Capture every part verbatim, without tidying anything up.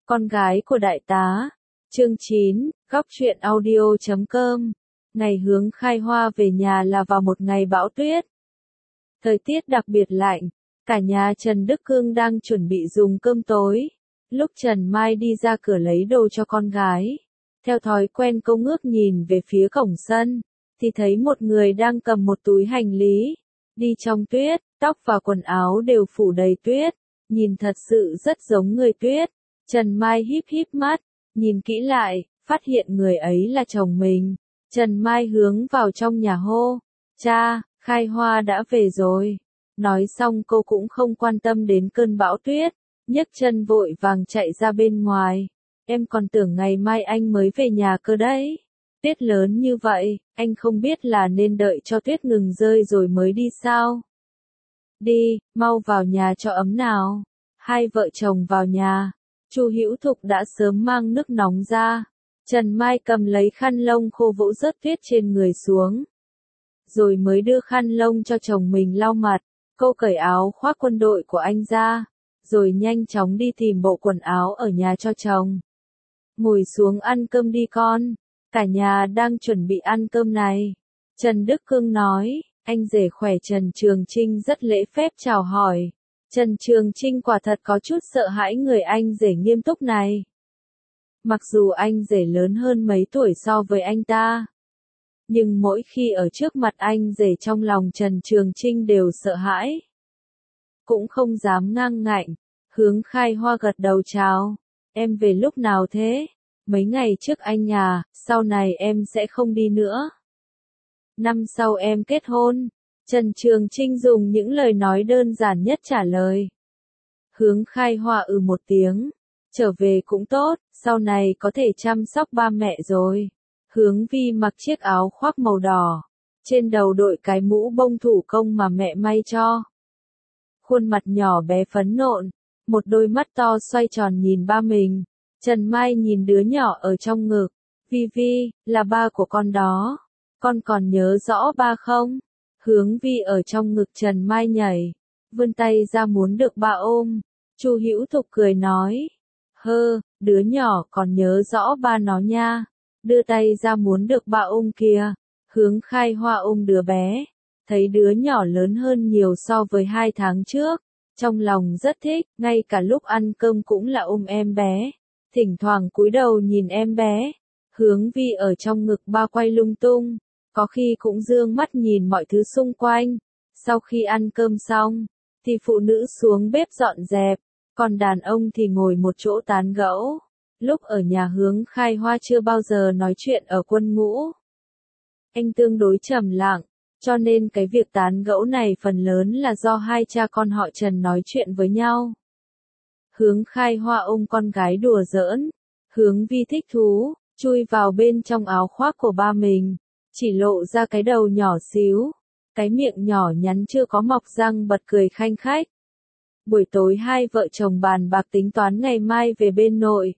Con gái của đại tá. Chương chín, góc truyện audio chấm com. Ngày Hướng Khai Hoa về nhà là vào một ngày bão tuyết. Thời tiết đặc biệt lạnh, cả nhà Trần Đức Cương đang chuẩn bị dùng cơm tối. Lúc Trần Mai đi ra cửa lấy đồ cho con gái, theo thói quen cô ngước nhìn về phía cổng sân, thì thấy một người đang cầm một túi hành lý, đi trong tuyết, tóc và quần áo đều phủ đầy tuyết, nhìn thật sự rất giống người tuyết. Trần Mai híp híp mắt, nhìn kỹ lại, phát hiện người ấy là chồng mình. Trần Mai hướng vào trong nhà hô, cha, Khai Hoa đã về rồi. Nói xong cô cũng không quan tâm đến cơn bão tuyết, nhấc chân vội vàng chạy ra bên ngoài. Em còn tưởng ngày mai anh mới về nhà cơ đấy. Tuyết lớn như vậy, anh không biết là nên đợi cho tuyết ngừng rơi rồi mới đi sao? Đi, mau vào nhà cho ấm nào. Hai vợ chồng vào nhà. Chu Hữu Thục đã sớm mang nước nóng ra. Trần Mai cầm lấy khăn lông khô vỗ rớt tuyết trên người xuống. Rồi mới đưa khăn lông cho chồng mình lau mặt. Cô cởi áo khoác quân đội của anh ra. Rồi nhanh chóng đi tìm bộ quần áo ở nhà cho chồng. Ngồi xuống ăn cơm đi con. Cả nhà đang chuẩn bị ăn cơm này. Trần Đức Cương nói, anh rể khỏe. Trần Trường Trinh rất lễ phép chào hỏi. Trần Trường Trinh quả thật có chút sợ hãi người anh rể nghiêm túc này. Mặc dù anh rể lớn hơn mấy tuổi so với anh ta, nhưng mỗi khi ở trước mặt anh rể trong lòng Trần Trường Trinh đều sợ hãi. Cũng không dám ngang ngạnh. Hướng Khai Hoa gật đầu chào. Em về lúc nào thế? Mấy ngày trước anh à, sau này em sẽ không đi nữa. Năm sau em kết hôn. Trần Trường Trinh dùng những lời nói đơn giản nhất trả lời. Hướng Khai Hoa ừ một tiếng. Trở về cũng tốt, sau này có thể chăm sóc ba mẹ rồi. Hướng Vi mặc chiếc áo khoác màu đỏ. Trên đầu đội cái mũ bông thủ công mà mẹ may cho. Khuôn mặt nhỏ bé phấn nộn. Một đôi mắt to xoay tròn nhìn ba mình. Trần Mai nhìn đứa nhỏ ở trong ngực. Vi Vi, là ba của con đó. Con còn nhớ rõ ba không? Hướng Vi ở trong ngực Trần Mai nhảy, vươn tay ra muốn được ba ôm. Chu Hữu Thục cười nói, hơ, đứa nhỏ còn nhớ rõ ba nó nha, đưa tay ra muốn được ba ôm kìa. Hướng Khai Hoa ôm đứa bé, thấy đứa nhỏ lớn hơn nhiều so với hai tháng trước, trong lòng rất thích, ngay cả lúc ăn cơm cũng là ôm em bé, thỉnh thoảng cúi đầu nhìn em bé. Hướng Vi ở trong ngực ba quay lung tung. Có khi cũng dương mắt nhìn mọi thứ xung quanh. Sau khi ăn cơm xong, thì phụ nữ xuống bếp dọn dẹp, còn đàn ông thì ngồi một chỗ tán gẫu. Lúc ở nhà Hướng Khai Hoa chưa bao giờ nói chuyện ở quân ngũ. Anh tương đối trầm lặng, cho nên cái việc tán gẫu này phần lớn là do hai cha con họ Trần nói chuyện với nhau. Hướng Khai Hoa ôm con gái đùa giỡn. Hướng Vi thích thú, chui vào bên trong áo khoác của ba mình. Chỉ lộ ra cái đầu nhỏ xíu, cái miệng nhỏ nhắn chưa có mọc răng bật cười khanh khách. Buổi tối hai vợ chồng bàn bạc tính toán ngày mai về bên nội.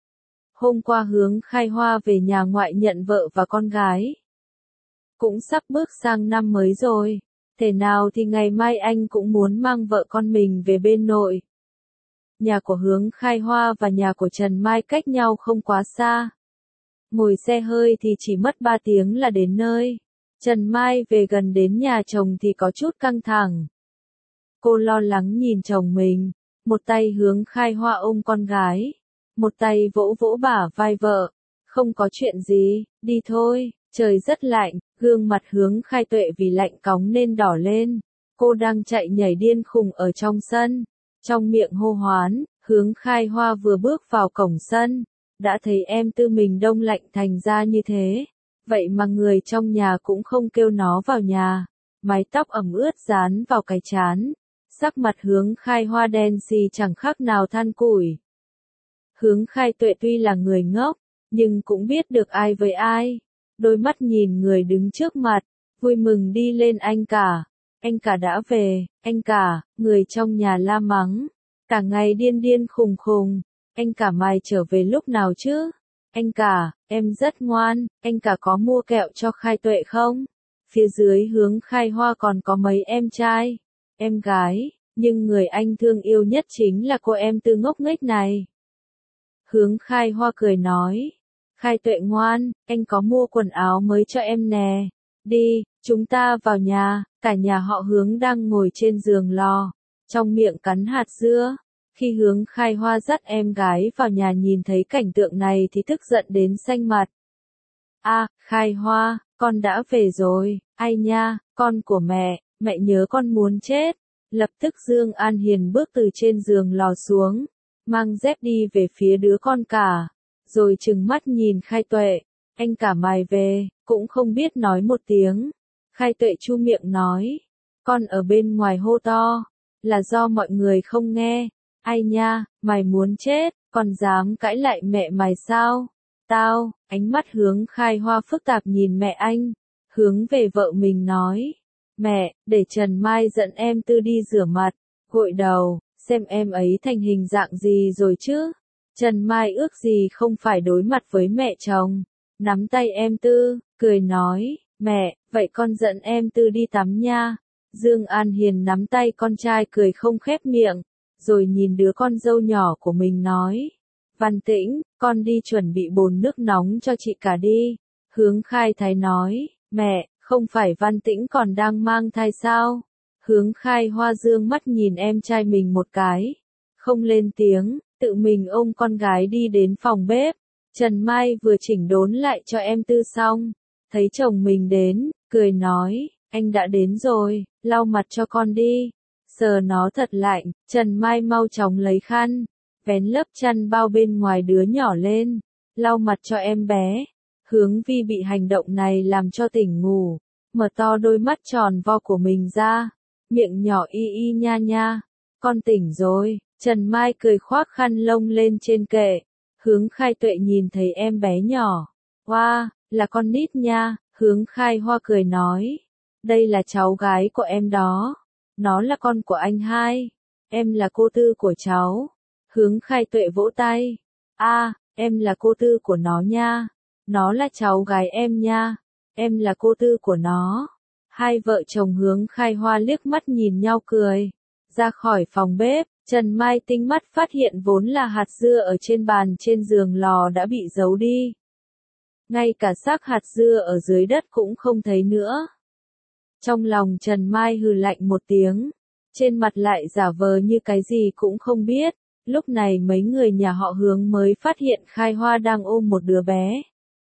Hôm qua Hướng Khai Hoa về nhà ngoại nhận vợ và con gái. Cũng sắp bước sang năm mới rồi, thế nào thì ngày mai anh cũng muốn mang vợ con mình về bên nội. Nhà của Hướng Khai Hoa và nhà của Trần Mai cách nhau không quá xa. Ngồi xe hơi thì chỉ mất ba tiếng là đến nơi. Trần Mai về gần đến nhà chồng thì có chút căng thẳng. Cô lo lắng nhìn chồng mình, một tay Hướng Khai Hoa ôm con gái, một tay vỗ vỗ bả vai vợ. Không có chuyện gì, đi thôi, trời rất lạnh, gương mặt Hướng Khai Tuệ vì lạnh cóng nên đỏ lên. Cô đang chạy nhảy điên khùng ở trong sân, trong miệng hô hoán. Hướng Khai Hoa vừa bước vào cổng sân, đã thấy em tư mình đông lạnh thành ra như thế. Vậy mà người trong nhà cũng không kêu nó vào nhà. Mái tóc ẩm ướt dán vào cái trán. Sắc mặt Hướng Khai Hoa đen xì chẳng khác nào than củi. Hướng Khai Tuệ tuy là người ngốc, nhưng cũng biết được ai với ai. Đôi mắt nhìn người đứng trước mặt, vui mừng đi lên. Anh cả, anh cả đã về, anh cả, người trong nhà la mắng. Cả ngày điên điên khùng khùng. Anh cả mày trở về lúc nào chứ? Anh cả, em rất ngoan, anh cả có mua kẹo cho Khai Tuệ không? Phía dưới Hướng Khai Hoa còn có mấy em trai, em gái, nhưng người anh thương yêu nhất chính là cô em tư ngốc nghếch này. Hướng Khai Hoa cười nói. Khai Tuệ ngoan, anh có mua quần áo mới cho em nè. Đi, chúng ta vào nhà. Cả nhà họ Hướng đang ngồi trên giường lò, trong miệng cắn hạt dưa. Khi Hướng Khai Hoa dắt em gái vào nhà nhìn thấy cảnh tượng này thì tức giận đến xanh mặt. A, Khai Hoa, con đã về rồi, ai nha, con của mẹ, mẹ nhớ con muốn chết. Lập tức Dương An Hiền bước từ trên giường lò xuống, mang dép đi về phía đứa con cả, rồi trừng mắt nhìn Khai Tuệ, anh cả mày về, cũng không biết nói một tiếng. Khai Tuệ chu miệng nói, con ở bên ngoài hô to, là do mọi người không nghe. Ai nha, mày muốn chết, còn dám cãi lại mẹ mày sao? Tao, ánh mắt Hướng Khai Hoa phức tạp nhìn mẹ anh, hướng về vợ mình nói, mẹ, để Trần Mai dẫn em Tư đi rửa mặt, gội đầu, xem em ấy thành hình dạng gì rồi chứ. Trần Mai ước gì không phải đối mặt với mẹ chồng, nắm tay em Tư, cười nói, mẹ, vậy con dẫn em Tư đi tắm nha. Dương An Hiền nắm tay con trai cười không khép miệng, rồi nhìn đứa con dâu nhỏ của mình nói, Văn Tĩnh, con đi chuẩn bị bồn nước nóng cho chị cả đi. Hướng Khai Thái nói, mẹ, không phải Văn Tĩnh còn đang mang thai sao? Hướng Khai Hoa dương mắt nhìn em trai mình một cái, không lên tiếng, tự mình ôm con gái đi đến phòng bếp. Trần Mai vừa chỉnh đốn lại cho em Tư xong, thấy chồng mình đến, cười nói, anh đã đến rồi, lau mặt cho con đi. Sờ nó thật lạnh, Trần Mai mau chóng lấy khăn, vén lớp chăn bao bên ngoài đứa nhỏ lên, lau mặt cho em bé. Hướng Vi bị hành động này làm cho tỉnh ngủ, mở to đôi mắt tròn vo của mình ra, miệng nhỏ y y nha nha, con tỉnh rồi. Trần Mai cười khoác khăn lông lên trên kệ, Hướng Khai Tuệ nhìn thấy em bé nhỏ, wow, là con nít nha. Hướng Khai Hoa cười nói, đây là cháu gái của em đó, nó là con của anh hai, em là cô tư của cháu. Hướng Khai Tuệ vỗ tay, a, em là cô tư của nó nha, nó là cháu gái em nha, em là cô tư của nó. Hai vợ chồng Hướng Khai Hoa liếc mắt nhìn nhau cười, ra khỏi phòng bếp. Trần Mai tinh mắt phát hiện vốn là hạt dưa ở trên bàn trên giường lò đã bị giấu đi. Ngay cả xác hạt dưa ở dưới đất cũng không thấy nữa. Trong lòng Trần Mai hừ lạnh một tiếng, trên mặt lại giả vờ như cái gì cũng không biết. Lúc này mấy người nhà họ Hướng mới phát hiện Khai Hoa đang ôm một đứa bé.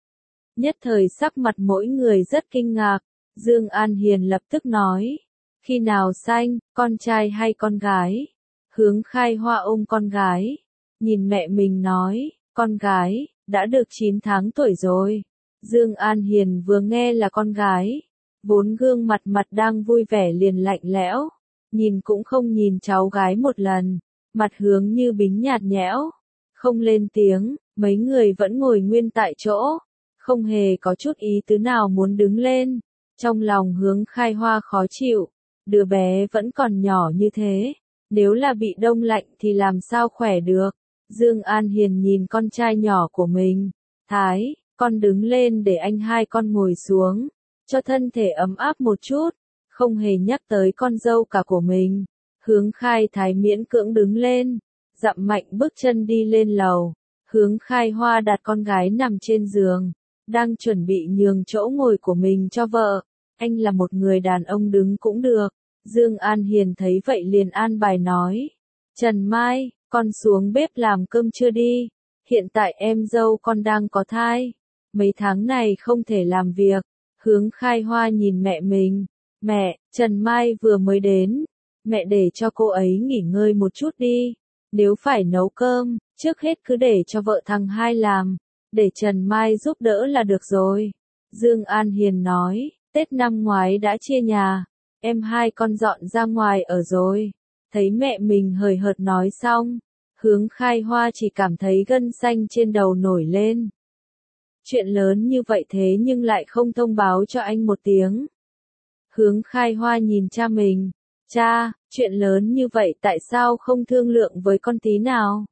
Nhất thời sắc mặt mỗi người rất kinh ngạc, Dương An Hiền lập tức nói, khi nào sanh, con trai hay con gái? Hướng Khai Hoa ôm con gái, nhìn mẹ mình nói, con gái, đã được chín tháng tuổi rồi. Dương An Hiền vừa nghe là con gái, vốn gương mặt mặt đang vui vẻ liền lạnh lẽo, nhìn cũng không nhìn cháu gái một lần, mặt hướng như bính nhạt nhẽo, không lên tiếng. Mấy người vẫn ngồi nguyên tại chỗ, không hề có chút ý tứ nào muốn đứng lên. Trong lòng Hướng Khai Hoa khó chịu, đứa bé vẫn còn nhỏ như thế, nếu là bị đông lạnh thì làm sao khỏe được. Dương An Hiền nhìn con trai nhỏ của mình, Thái, con đứng lên để anh hai con ngồi xuống, cho thân thể ấm áp một chút, không hề nhắc tới con dâu cả của mình. Hướng Khai Thái miễn cưỡng đứng lên, dậm mạnh bước chân đi lên lầu. Hướng Khai Hoa đặt con gái nằm trên giường, đang chuẩn bị nhường chỗ ngồi của mình cho vợ. Anh là một người đàn ông đứng cũng được. Dương An Hiền thấy vậy liền an bài nói, Trần Mai, con xuống bếp làm cơm trưa đi, hiện tại em dâu con đang có thai, mấy tháng này không thể làm việc. Hướng Khai Hoa nhìn mẹ mình, mẹ, Trần Mai vừa mới đến, mẹ để cho cô ấy nghỉ ngơi một chút đi, nếu phải nấu cơm, trước hết cứ để cho vợ thằng hai làm, để Trần Mai giúp đỡ là được rồi. Dương An Hiền nói, Tết năm ngoái đã chia nhà, em hai con dọn ra ngoài ở rồi. Thấy mẹ mình hời hợt nói xong, Hướng Khai Hoa chỉ cảm thấy gân xanh trên đầu nổi lên. Chuyện lớn như vậy thế nhưng lại không thông báo cho anh một tiếng. Hướng Khai Hoa nhìn cha mình, cha, chuyện lớn như vậy tại sao không thương lượng với con tí nào?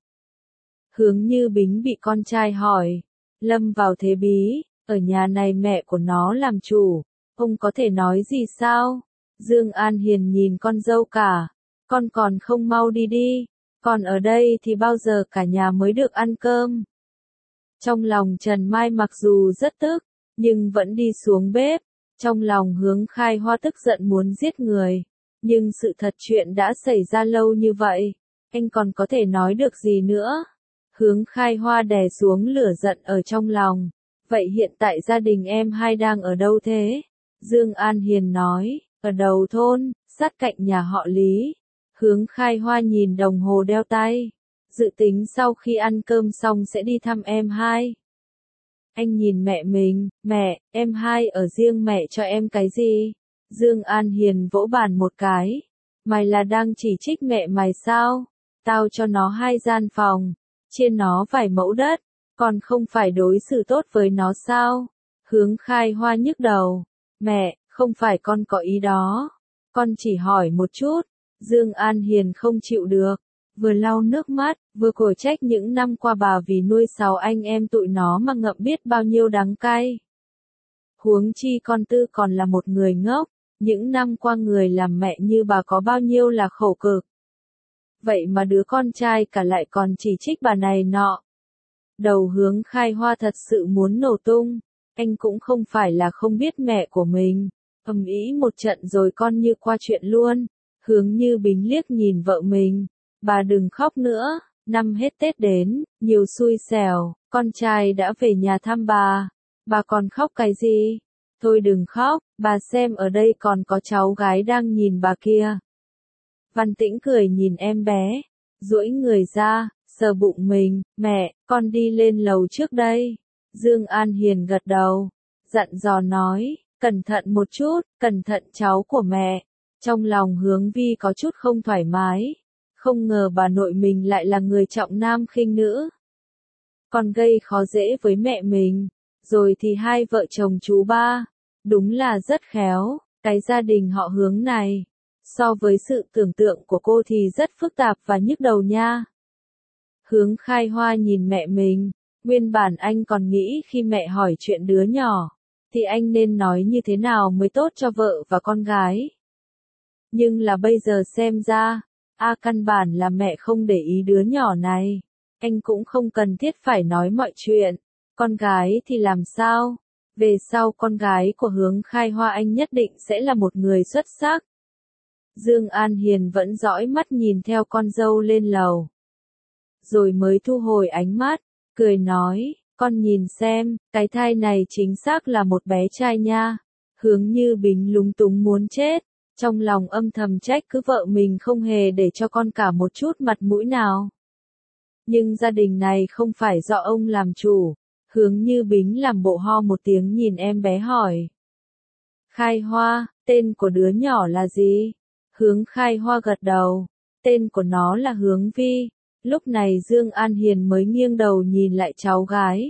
Hướng Như Bính bị con trai hỏi, lâm vào thế bí, ở nhà này mẹ của nó làm chủ, ông có thể nói gì sao? Dương An Hiền nhìn con dâu cả, con còn không mau đi đi, Còn ở đây thì bao giờ cả nhà mới được ăn cơm? Trong lòng Trần Mai mặc dù rất tức, nhưng vẫn đi xuống bếp. Trong lòng Hướng Khai Hoa tức giận muốn giết người. Nhưng sự thật chuyện đã xảy ra lâu như vậy, anh còn có thể nói được gì nữa? Hướng Khai Hoa đè xuống lửa giận ở trong lòng. Vậy hiện tại gia đình em hai đang ở đâu thế? Dương An Hiền nói, ở đầu thôn, sát cạnh nhà họ Lý. Hướng Khai Hoa nhìn đồng hồ đeo tay. Dự tính sau khi ăn cơm xong sẽ đi thăm em hai. Anh nhìn mẹ mình, mẹ, em hai ở riêng mẹ cho em cái gì? Dương An Hiền vỗ bàn một cái. Mày là đang chỉ trích mẹ mày sao? Tao cho nó hai gian phòng, chia nó vài mẫu đất, còn không phải đối xử tốt với nó sao? Hướng Khai Hoa nhức đầu. Mẹ, không phải con có ý đó. Con chỉ hỏi một chút. Dương An Hiền không chịu được. Vừa lau nước mắt, vừa cổ trách những năm qua bà vì nuôi sáu anh em tụi nó mà ngậm biết bao nhiêu đắng cay. Huống chi con Tư còn là một người ngốc, những năm qua người làm mẹ như bà có bao nhiêu là khổ cực. Vậy mà đứa con trai cả lại còn chỉ trích bà này nọ. Đầu Hướng Khai Hoa thật sự muốn nổ tung, anh cũng không phải là không biết mẹ của mình. Ầm ĩ một trận rồi con như qua chuyện luôn. Hướng Như Bính liếc nhìn vợ mình. Bà đừng khóc nữa, năm hết Tết đến, nhiều xui xẻo, con trai đã về nhà thăm bà. Bà còn khóc cái gì? Thôi đừng khóc, bà xem ở đây còn có cháu gái đang nhìn bà kia. Văn Tĩnh cười nhìn em bé, duỗi người ra, sờ bụng mình, mẹ, con đi lên lầu trước đây. Dương An Hiền gật đầu, dặn dò nói, cẩn thận một chút, cẩn thận cháu của mẹ. Trong lòng Hướng Vi có chút không thoải mái. Không ngờ bà nội mình lại là người trọng nam khinh nữ. Còn gây khó dễ với mẹ mình. Rồi thì hai vợ chồng chú ba. Đúng là rất khéo, cái gia đình họ Hướng này. So với sự tưởng tượng của cô thì rất phức tạp và nhức đầu nha. Hướng Khai Hoa nhìn mẹ mình. Nguyên bản anh còn nghĩ khi mẹ hỏi chuyện đứa nhỏ, thì anh nên nói như thế nào mới tốt cho vợ và con gái. Nhưng là bây giờ xem ra, a căn bản là mẹ không để ý đứa nhỏ này. Anh cũng không cần thiết phải nói mọi chuyện. Con gái thì làm sao? Về sau con gái của Hướng Khai Hoa anh nhất định sẽ là một người xuất sắc. Dương An Hiền vẫn dõi mắt nhìn theo con dâu lên lầu. Rồi mới thu hồi ánh mắt, cười nói, con nhìn xem, cái thai này chính xác là một bé trai nha. Hướng Như Bính lúng túng muốn chết. Trong lòng âm thầm trách cứ vợ mình không hề để cho con cả một chút mặt mũi nào. Nhưng gia đình này không phải do ông làm chủ. Hướng Như Bính làm bộ ho một tiếng nhìn em bé hỏi. Khai Hoa, tên của đứa nhỏ là gì? Hướng Khai Hoa gật đầu. Tên của nó là Hướng Vi. Lúc này Dương An Hiền mới nghiêng đầu nhìn lại cháu gái.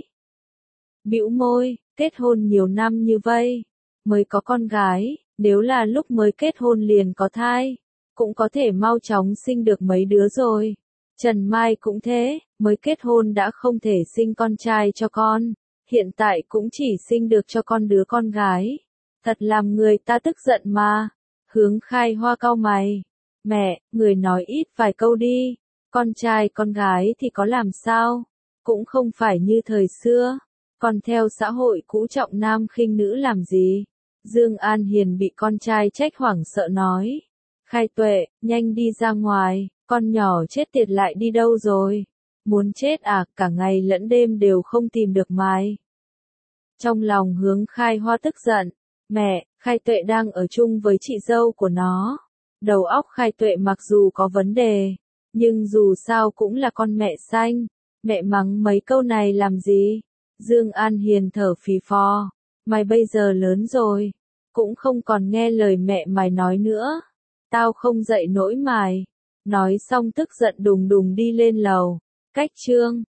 Bĩu môi, kết hôn nhiều năm như vậy, mới có con gái. Nếu là lúc mới kết hôn liền có thai, cũng có thể mau chóng sinh được mấy đứa rồi. Trần Mai cũng thế, mới kết hôn đã không thể sinh con trai cho con, hiện tại cũng chỉ sinh được cho con đứa con gái. Thật làm người ta tức giận mà. Hướng Khai Hoa cau mày. Mẹ, người nói ít vài câu đi. Con trai con gái thì có làm sao? Cũng không phải như thời xưa. Còn theo xã hội cũ trọng nam khinh nữ làm gì? Dương An Hiền bị con trai trách hoảng sợ nói. Khai Tuệ, nhanh đi ra ngoài, con nhỏ chết tiệt lại đi đâu rồi? Muốn chết à, cả ngày lẫn đêm đều không tìm được mày. Trong lòng Hướng Khai Hoa tức giận. Mẹ, Khai Tuệ đang ở chung với chị dâu của nó. Đầu óc Khai Tuệ mặc dù có vấn đề, nhưng dù sao cũng là con mẹ xanh. Mẹ mắng mấy câu này làm gì? Dương An Hiền thở phì phò. Mày bây giờ lớn rồi, cũng không còn nghe lời mẹ mày nói nữa. Tao không dạy nổi mày. Nói xong tức giận đùng đùng đi lên lầu. Cách chương